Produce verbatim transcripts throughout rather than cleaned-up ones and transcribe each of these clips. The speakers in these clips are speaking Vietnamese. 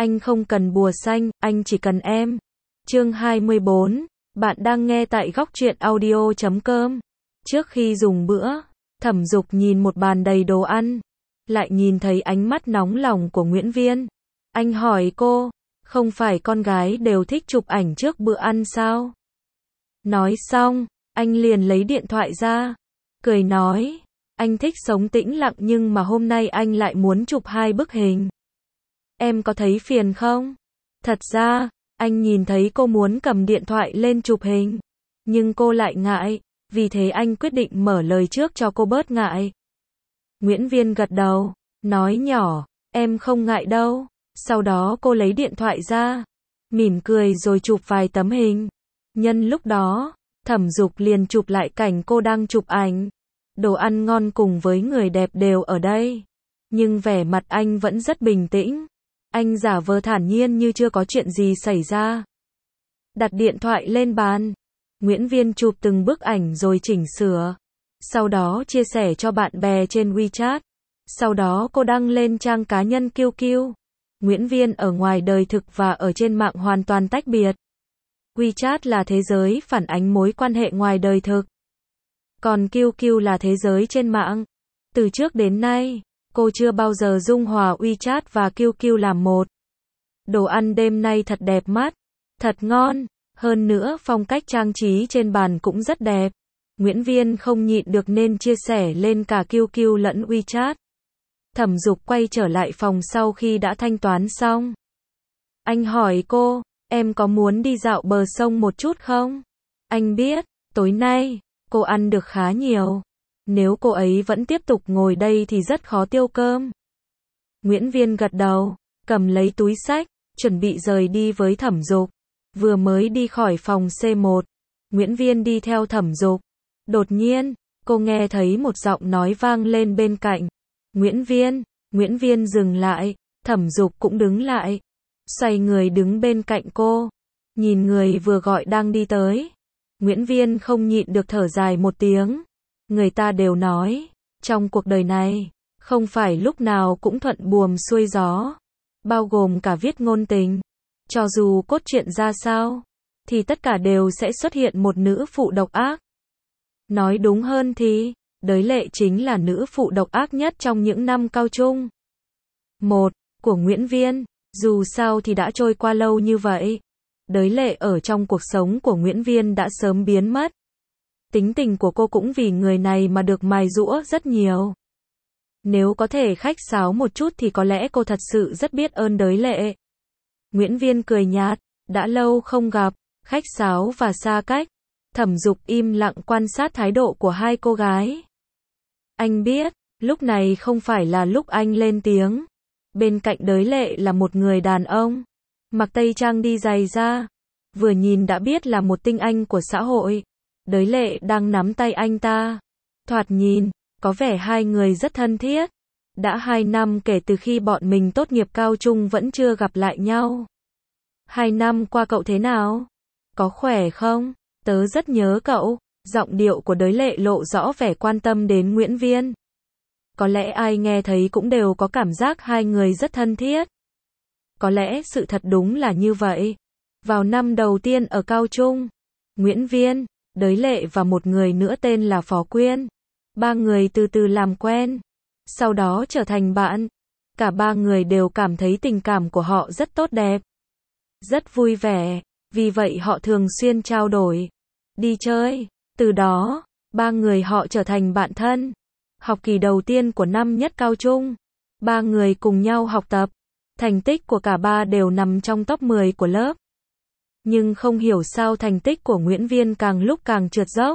Anh không cần bùa xanh, anh chỉ cần em. Chương hai mươi bốn. Bạn đang nghe tại góc truyện audio chấm com. Trước khi dùng bữa, Thẩm Dục nhìn một bàn đầy đồ ăn, lại nhìn thấy ánh mắt nóng lòng của Nguyễn Viên. Anh hỏi cô, không phải con gái đều thích chụp ảnh trước bữa ăn sao? Nói xong, anh liền lấy điện thoại ra, cười nói, anh thích sống tĩnh lặng nhưng mà hôm nay anh lại muốn chụp hai bức hình. Em có thấy phiền không? Thật ra, anh nhìn thấy cô muốn cầm điện thoại lên chụp hình, nhưng cô lại ngại, vì thế anh quyết định mở lời trước cho cô bớt ngại. Nguyễn Viên gật đầu, nói nhỏ, em không ngại đâu. Sau đó cô lấy điện thoại ra, mỉm cười rồi chụp vài tấm hình. Nhân lúc đó, Thẩm Dục liền chụp lại cảnh cô đang chụp ảnh. Đồ ăn ngon cùng với người đẹp đều ở đây, nhưng vẻ mặt anh vẫn rất bình tĩnh. Anh giả vờ thản nhiên như chưa có chuyện gì xảy ra. Đặt điện thoại lên bàn, Nguyễn Viên chụp từng bức ảnh rồi chỉnh sửa. Sau đó chia sẻ cho bạn bè trên WeChat. Sau đó cô đăng lên trang cá nhân quy quy. Nguyễn Viên ở ngoài đời thực và ở trên mạng hoàn toàn tách biệt. WeChat là thế giới phản ánh mối quan hệ ngoài đời thực, còn quy quy là thế giới trên mạng. Từ trước đến nay, cô chưa bao giờ dung hòa WeChat và quy quy làm một. Đồ ăn đêm nay thật đẹp mắt, thật ngon, hơn nữa phong cách trang trí trên bàn cũng rất đẹp. Nguyễn Viên không nhịn được nên chia sẻ lên cả quy quy lẫn WeChat. Thẩm Dục quay trở lại phòng sau khi đã thanh toán xong. Anh hỏi cô, em có muốn đi dạo bờ sông một chút không? Anh biết, tối nay, cô ăn được khá nhiều. Nếu cô ấy vẫn tiếp tục ngồi đây thì rất khó tiêu cơm. Nguyễn Viên gật đầu, cầm lấy túi xách, chuẩn bị rời đi với Thẩm Dục. Vừa mới đi khỏi phòng xê một, Nguyễn Viên đi theo Thẩm Dục. Đột nhiên, cô nghe thấy một giọng nói vang lên bên cạnh. Nguyễn Viên, Nguyễn Viên dừng lại, Thẩm Dục cũng đứng lại. Xoay người đứng bên cạnh cô, nhìn người vừa gọi đang đi tới. Nguyễn Viên không nhịn được thở dài một tiếng. Người ta đều nói, trong cuộc đời này, không phải lúc nào cũng thuận buồm xuôi gió, bao gồm cả viết ngôn tình. Cho dù cốt truyện ra sao, thì tất cả đều sẽ xuất hiện một nữ phụ độc ác. Nói đúng hơn thì, Đới Lệ chính là nữ phụ độc ác nhất trong những năm cao trung. Một, của Nguyễn Viên, dù sao thì đã trôi qua lâu như vậy. Đới Lệ ở trong cuộc sống của Nguyễn Viên đã sớm biến mất. Tính tình của cô cũng vì người này mà được mài giũa rất nhiều. Nếu có thể khách sáo một chút thì có lẽ cô thật sự rất biết ơn Đới Lệ. Nguyễn Viên cười nhạt, đã lâu không gặp, khách sáo và xa cách. Thẩm Dục im lặng quan sát thái độ của hai cô gái. Anh biết, lúc này không phải là lúc anh lên tiếng. Bên cạnh Đới Lệ là một người đàn ông, mặc tây trang đi giày da, vừa nhìn đã biết là một tinh anh của xã hội. Đới Lệ đang nắm tay anh ta. Thoạt nhìn, có vẻ hai người rất thân thiết. Đã hai năm kể từ khi bọn mình tốt nghiệp cao trung vẫn chưa gặp lại nhau. Hai năm qua cậu thế nào? Có khỏe không? Tớ rất nhớ cậu. Giọng điệu của Đới Lệ lộ rõ vẻ quan tâm đến Nguyễn Viên. Có lẽ ai nghe thấy cũng đều có cảm giác hai người rất thân thiết. Có lẽ sự thật đúng là như vậy. Vào năm đầu tiên ở cao trung, Nguyễn Viên, Đới Lệ và một người nữa tên là Phó Quyên. Ba người từ từ làm quen, sau đó trở thành bạn. Cả ba người đều cảm thấy tình cảm của họ rất tốt đẹp, rất vui vẻ, vì vậy họ thường xuyên trao đổi, đi chơi. Từ đó, ba người họ trở thành bạn thân. Học kỳ đầu tiên của năm nhất cao trung, ba người cùng nhau học tập. Thành tích của cả ba đều nằm trong top mười của lớp. Nhưng không hiểu sao thành tích của Nguyễn Viên càng lúc càng trượt dốc.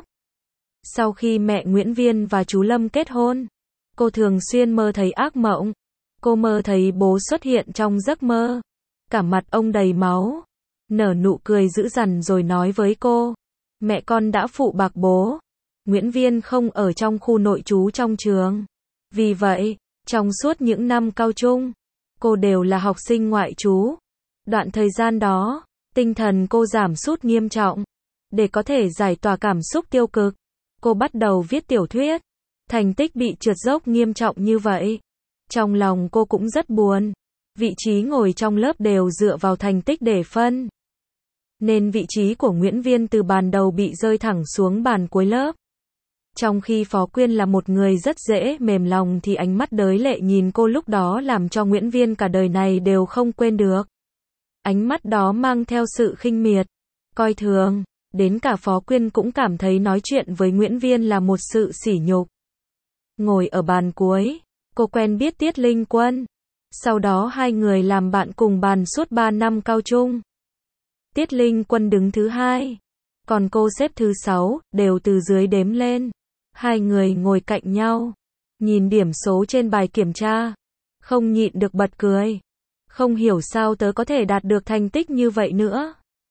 Sau khi mẹ Nguyễn Viên và chú Lâm kết hôn, cô thường xuyên mơ thấy ác mộng. Cô mơ thấy bố xuất hiện trong giấc mơ. Cả mặt ông đầy máu, nở nụ cười dữ dằn rồi nói với cô, mẹ con đã phụ bạc bố. Nguyễn Viên không ở trong khu nội trú trong trường. Vì vậy, trong suốt những năm cao trung, cô đều là học sinh ngoại trú. Đoạn thời gian đó, tinh thần cô giảm sút nghiêm trọng. Để có thể giải tỏa cảm xúc tiêu cực, cô bắt đầu viết tiểu thuyết. Thành tích bị trượt dốc nghiêm trọng như vậy, trong lòng cô cũng rất buồn. vị trí ngồi trong lớp đều dựa vào thành tích để phân. Nên vị trí của Nguyễn Viên từ bàn đầu bị rơi thẳng xuống bàn cuối lớp. Trong khi Phó Quyên là một người rất dễ mềm lòng thì ánh mắt đới lệ nhìn cô lúc đó làm cho Nguyễn Viên cả đời này đều không quên được. Ánh mắt đó mang theo sự khinh miệt, coi thường, đến cả Phó Quyên cũng cảm thấy nói chuyện với Nguyễn Viên là một sự sỉ nhục. Ngồi ở bàn cuối, cô quen biết Tiết Linh Quân. Sau đó hai người làm bạn cùng bàn suốt ba năm cao trung. Tiết Linh Quân đứng thứ hai, còn cô xếp thứ sáu, đều từ dưới đếm lên. Hai người ngồi cạnh nhau, nhìn điểm số trên bài kiểm tra, không nhịn được bật cười. Không hiểu sao tớ có thể đạt được thành tích như vậy nữa.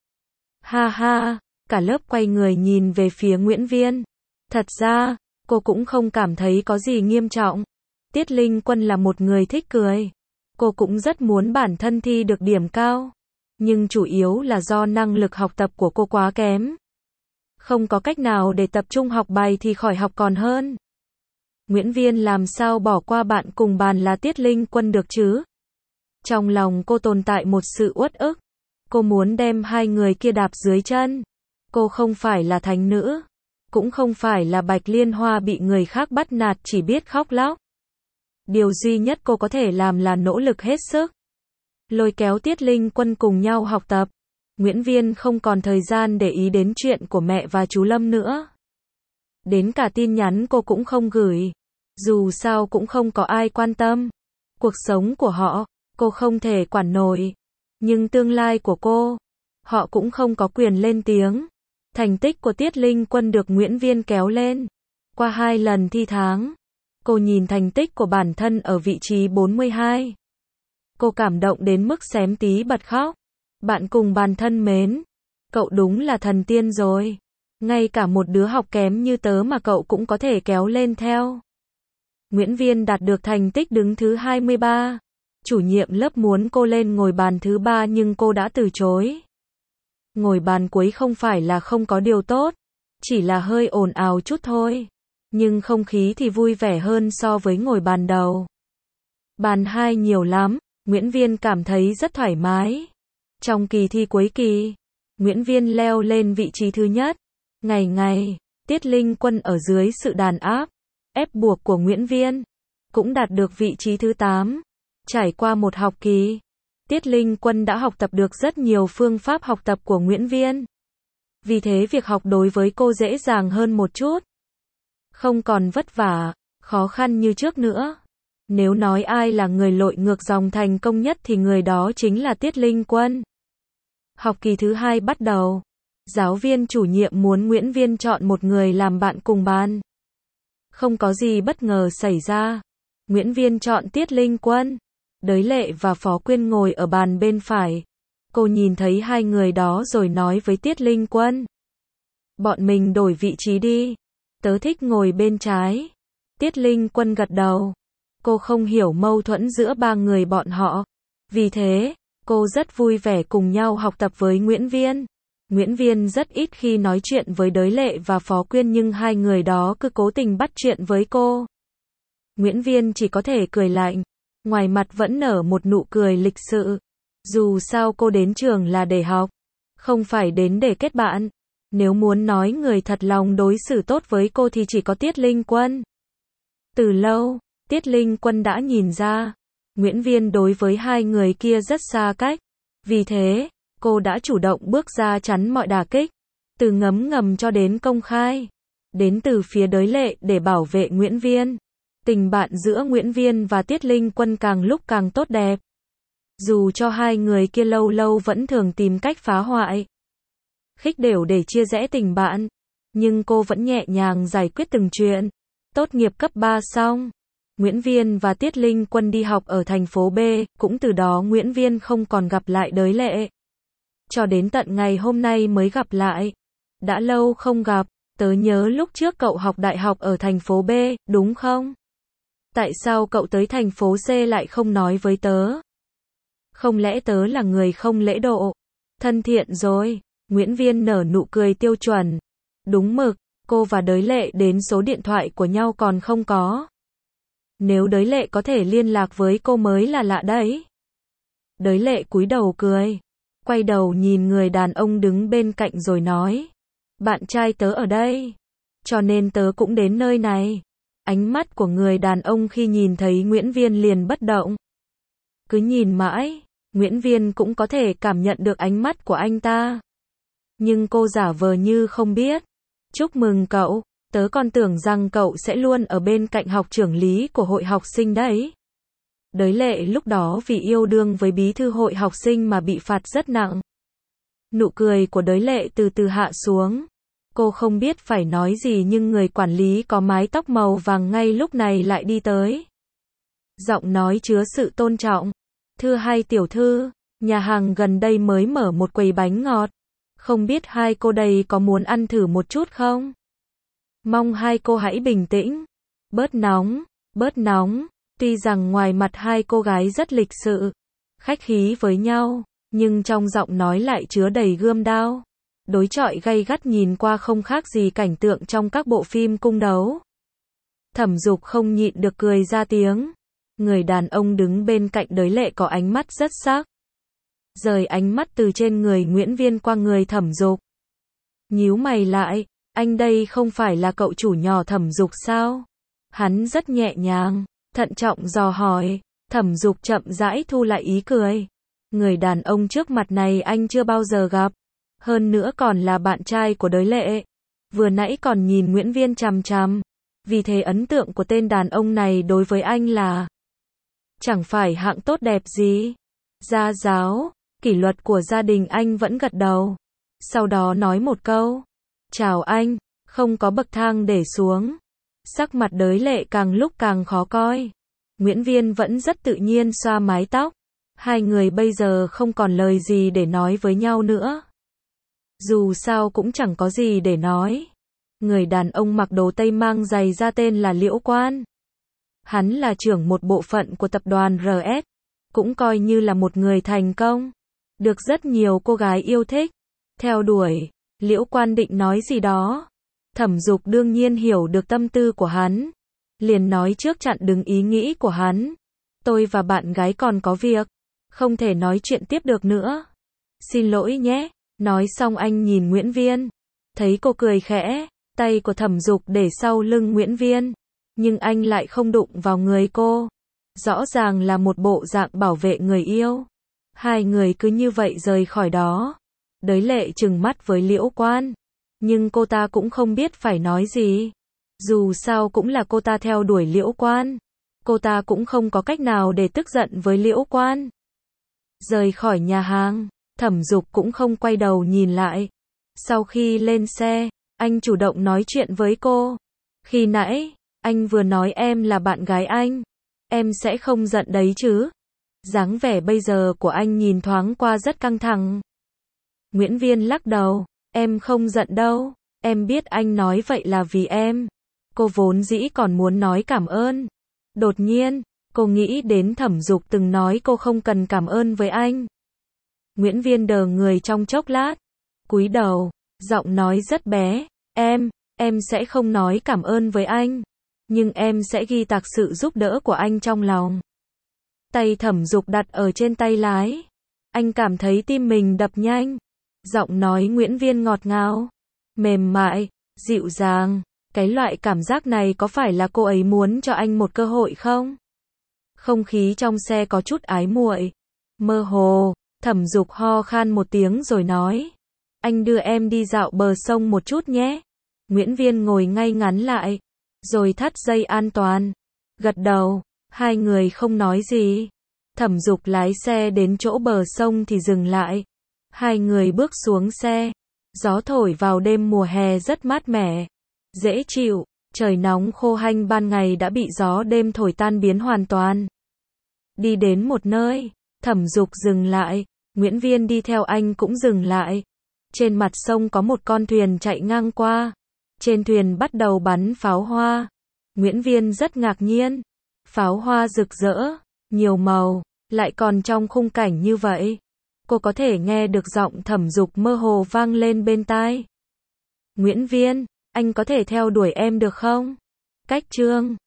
Ha ha, cả lớp quay người nhìn về phía Nguyễn Viên. Thật ra, cô cũng không cảm thấy có gì nghiêm trọng. Tiết Linh Quân là một người thích cười. Cô cũng rất muốn bản thân thi được điểm cao. Nhưng chủ yếu là do năng lực học tập của cô quá kém. Không có cách nào để tập trung học bài thì khỏi học còn hơn. Nguyễn Viên làm sao bỏ qua bạn cùng bàn là Tiết Linh Quân được chứ? Trong lòng cô tồn tại một sự uất ức. Cô muốn đem hai người kia đạp dưới chân. Cô không phải là thánh nữ. Cũng không phải là Bạch Liên Hoa bị người khác bắt nạt chỉ biết khóc lóc. Điều duy nhất cô có thể làm là nỗ lực hết sức. Lôi kéo Tiết Linh Quân cùng nhau học tập. Nguyễn Viên không còn thời gian để ý đến chuyện của mẹ và chú Lâm nữa. Đến cả tin nhắn cô cũng không gửi. Dù sao cũng không có ai quan tâm. Cuộc sống của họ, cô không thể quản nổi. Nhưng tương lai của cô, họ cũng không có quyền lên tiếng. Thành tích của Tiết Linh Quân được Nguyễn Viên kéo lên. Qua hai lần thi tháng, cô nhìn thành tích của bản thân ở vị trí bốn mươi hai. Cô cảm động đến mức xém tí bật khóc. Bạn cùng bàn thân mến, cậu đúng là thần tiên rồi. Ngay cả một đứa học kém như tớ mà cậu cũng có thể kéo lên theo. Nguyễn Viên đạt được thành tích đứng thứ hai mươi ba. Chủ nhiệm lớp muốn cô lên ngồi bàn thứ ba nhưng cô đã từ chối. Ngồi bàn cuối không phải là không có điều tốt, chỉ là hơi ồn ào chút thôi. Nhưng không khí thì vui vẻ hơn so với ngồi bàn đầu. Bàn hai nhiều lắm, Nguyễn Viên cảm thấy rất thoải mái. Trong kỳ thi cuối kỳ, Nguyễn Viên leo lên vị trí thứ nhất. Ngày ngày, Tiết Linh Quân ở dưới sự đàn áp, ép buộc của Nguyễn Viên, cũng đạt được vị trí thứ tám. Trải qua một học kỳ, Tiết Linh Quân đã học tập được rất nhiều phương pháp học tập của Nguyễn Viên. Vì thế việc học đối với cô dễ dàng hơn một chút. Không còn vất vả, khó khăn như trước nữa. Nếu nói ai là người lội ngược dòng thành công nhất thì người đó chính là Tiết Linh Quân. Học kỳ thứ hai bắt đầu. Giáo viên chủ nhiệm muốn Nguyễn Viên chọn một người làm bạn cùng bàn. Không có gì bất ngờ xảy ra. Nguyễn Viên chọn Tiết Linh Quân. Đới Lệ và Phó Quyên ngồi ở bàn bên phải. Cô nhìn thấy hai người đó rồi nói với Tiết Linh Quân. Bọn mình đổi vị trí đi. Tớ thích ngồi bên trái. Tiết Linh Quân gật đầu. Cô không hiểu mâu thuẫn giữa ba người bọn họ. Vì thế, cô rất vui vẻ cùng nhau học tập với Nguyễn Viên. Nguyễn Viên rất ít khi nói chuyện với Đới Lệ và Phó Quyên nhưng hai người đó cứ cố tình bắt chuyện với cô. Nguyễn Viên chỉ có thể cười lạnh. Ngoài mặt vẫn nở một nụ cười lịch sự. Dù sao cô đến trường là để học, không phải đến để kết bạn. Nếu muốn nói người thật lòng đối xử tốt với cô thì chỉ có Tiết Linh Quân. Từ lâu, Tiết Linh Quân đã nhìn ra, Nguyễn Viên đối với hai người kia rất xa cách. Vì thế, cô đã chủ động bước ra chắn mọi đả kích. Từ ngấm ngầm cho đến công khai. Đến từ phía Đới Lệ để bảo vệ Nguyễn Viên. Tình bạn giữa Nguyễn Viên và Tiết Linh Quân càng lúc càng tốt đẹp. Dù cho hai người kia lâu lâu vẫn thường tìm cách phá hoại, khích đều để chia rẽ tình bạn, nhưng cô vẫn nhẹ nhàng giải quyết từng chuyện. Tốt nghiệp cấp ba xong, Nguyễn Viên và Tiết Linh Quân đi học ở thành phố B, cũng từ đó Nguyễn Viên không còn gặp lại Đới Lệ. Cho đến tận ngày hôm nay mới gặp lại. Đã lâu không gặp, tớ nhớ lúc trước cậu học đại học ở thành phố B, đúng không? Tại sao cậu tới thành phố C lại không nói với tớ? Không lẽ tớ là người không lễ độ? Thân thiện rồi. Nguyễn Viên nở nụ cười tiêu chuẩn. Đúng mực, cô và Đới Lệ đến số điện thoại của nhau còn không có. Nếu Đới Lệ có thể liên lạc với cô mới là lạ đấy. Đới lệ cúi đầu cười, quay đầu nhìn người đàn ông đứng bên cạnh rồi nói, bạn trai tớ ở đây, cho nên tớ cũng đến nơi này. Ánh mắt của người đàn ông khi nhìn thấy Nguyễn Viên liền bất động. Cứ nhìn mãi, Nguyễn Viên cũng có thể cảm nhận được ánh mắt của anh ta. Nhưng cô giả vờ như không biết. Chúc mừng cậu, tớ còn tưởng rằng cậu sẽ luôn ở bên cạnh học trưởng lý của hội học sinh đấy. Đới lệ lúc đó vì yêu đương với bí thư hội học sinh mà bị phạt rất nặng. Nụ cười của đới lệ từ từ hạ xuống. Cô không biết phải nói gì nhưng người quản lý có mái tóc màu vàng ngay lúc này lại đi tới. Giọng nói chứa sự tôn trọng. Thưa hai tiểu thư, nhà hàng gần đây mới mở một quầy bánh ngọt. Không biết hai cô đây có muốn ăn thử một chút không? Mong hai cô hãy bình tĩnh. Bớt nóng, bớt nóng. Tuy rằng ngoài mặt hai cô gái rất lịch sự, khách khí với nhau, nhưng trong giọng nói lại chứa đầy gươm đao. Đối chọi gay gắt nhìn qua không khác gì cảnh tượng trong các bộ phim cung đấu. Thẩm Dục không nhịn được cười ra tiếng. Người đàn ông đứng bên cạnh đới lệ có ánh mắt rất sắc. Rời ánh mắt từ trên người Nguyễn Viên qua người Thẩm Dục. Nhíu mày lại, anh đây không phải là cậu chủ nhỏ Thẩm Dục sao? Hắn rất nhẹ nhàng, thận trọng dò hỏi. Thẩm Dục chậm rãi thu lại ý cười. Người đàn ông trước mặt này anh chưa bao giờ gặp. Hơn nữa còn là bạn trai của đới lệ. Vừa nãy còn nhìn Nguyễn Viên chằm chằm. Vì thế ấn tượng của tên đàn ông này đối với anh là chẳng phải hạng tốt đẹp gì. Gia giáo, kỷ luật của gia đình anh vẫn gật đầu. Sau đó nói một câu. Chào anh, không có bậc thang để xuống. Sắc mặt đới lệ càng lúc càng khó coi. Nguyễn Viên vẫn rất tự nhiên xoa mái tóc. Hai người bây giờ không còn lời gì để nói với nhau nữa. Dù sao cũng chẳng có gì để nói. Người đàn ông mặc đồ tây mang giày da tên là Liễu Quan. Hắn là trưởng một bộ phận của tập đoàn rờ ét. Cũng coi như là một người thành công. Được rất nhiều cô gái yêu thích. Theo đuổi. Liễu Quan định nói gì đó. Thẩm Dục đương nhiên hiểu được tâm tư của hắn. Liền nói trước chặn đứng ý nghĩ của hắn. Tôi và bạn gái còn có việc. Không thể nói chuyện tiếp được nữa. Xin lỗi nhé. Nói xong anh nhìn Nguyễn Viên. Thấy cô cười khẽ. Tay của Thẩm Dục để sau lưng Nguyễn Viên. Nhưng anh lại không đụng vào người cô. Rõ ràng là một bộ dạng bảo vệ người yêu. Hai người cứ như vậy rời khỏi đó. Đới lệ trừng mắt với Liễu Quan. Nhưng cô ta cũng không biết phải nói gì. Dù sao cũng là cô ta theo đuổi Liễu Quan. Cô ta cũng không có cách nào để tức giận với Liễu Quan. Rời khỏi nhà hàng, Thẩm Dục cũng không quay đầu nhìn lại. Sau khi lên xe, anh chủ động nói chuyện với cô. Khi nãy, anh vừa nói em là bạn gái anh. Em sẽ không giận đấy chứ? Dáng vẻ bây giờ của anh nhìn thoáng qua rất căng thẳng. Nguyễn Viên lắc đầu. Em không giận đâu. Em biết anh nói vậy là vì em. Cô vốn dĩ còn muốn nói cảm ơn. Đột nhiên, cô nghĩ đến Thẩm Dục từng nói cô không cần cảm ơn với anh. Nguyễn Viên đờ người trong chốc lát. Cúi đầu, giọng nói rất bé. Em, em sẽ không nói cảm ơn với anh. Nhưng em sẽ ghi tạc sự giúp đỡ của anh trong lòng. Tay Thẩm Dục đặt ở trên tay lái. Anh cảm thấy tim mình đập nhanh. Giọng nói Nguyễn Viên ngọt ngào, mềm mại, dịu dàng. Cái loại cảm giác này có phải là cô ấy muốn cho anh một cơ hội không? Không khí trong xe có chút ái muội. Mơ hồ, Thẩm Dục ho khan một tiếng rồi nói. Anh đưa em đi dạo bờ sông một chút nhé. Nguyễn Viên ngồi ngay ngắn lại. Rồi thắt dây an toàn. Gật đầu. Hai người không nói gì. Thẩm Dục lái xe đến chỗ bờ sông thì dừng lại. Hai người bước xuống xe. Gió thổi vào đêm mùa hè rất mát mẻ. Dễ chịu. Trời nóng khô hanh ban ngày đã bị gió đêm thổi tan biến hoàn toàn. Đi đến một nơi. Thẩm Dục dừng lại. Nguyễn Viên đi theo anh cũng dừng lại. Trên mặt sông có một con thuyền chạy ngang qua. Trên thuyền bắt đầu bắn pháo hoa. Nguyễn Viên rất ngạc nhiên. Pháo hoa rực rỡ, nhiều màu, lại còn trong khung cảnh như vậy. Cô có thể nghe được giọng Thẩm Dục mơ hồ vang lên bên tai. Nguyễn Viên, anh có thể theo đuổi em được không? Cách chương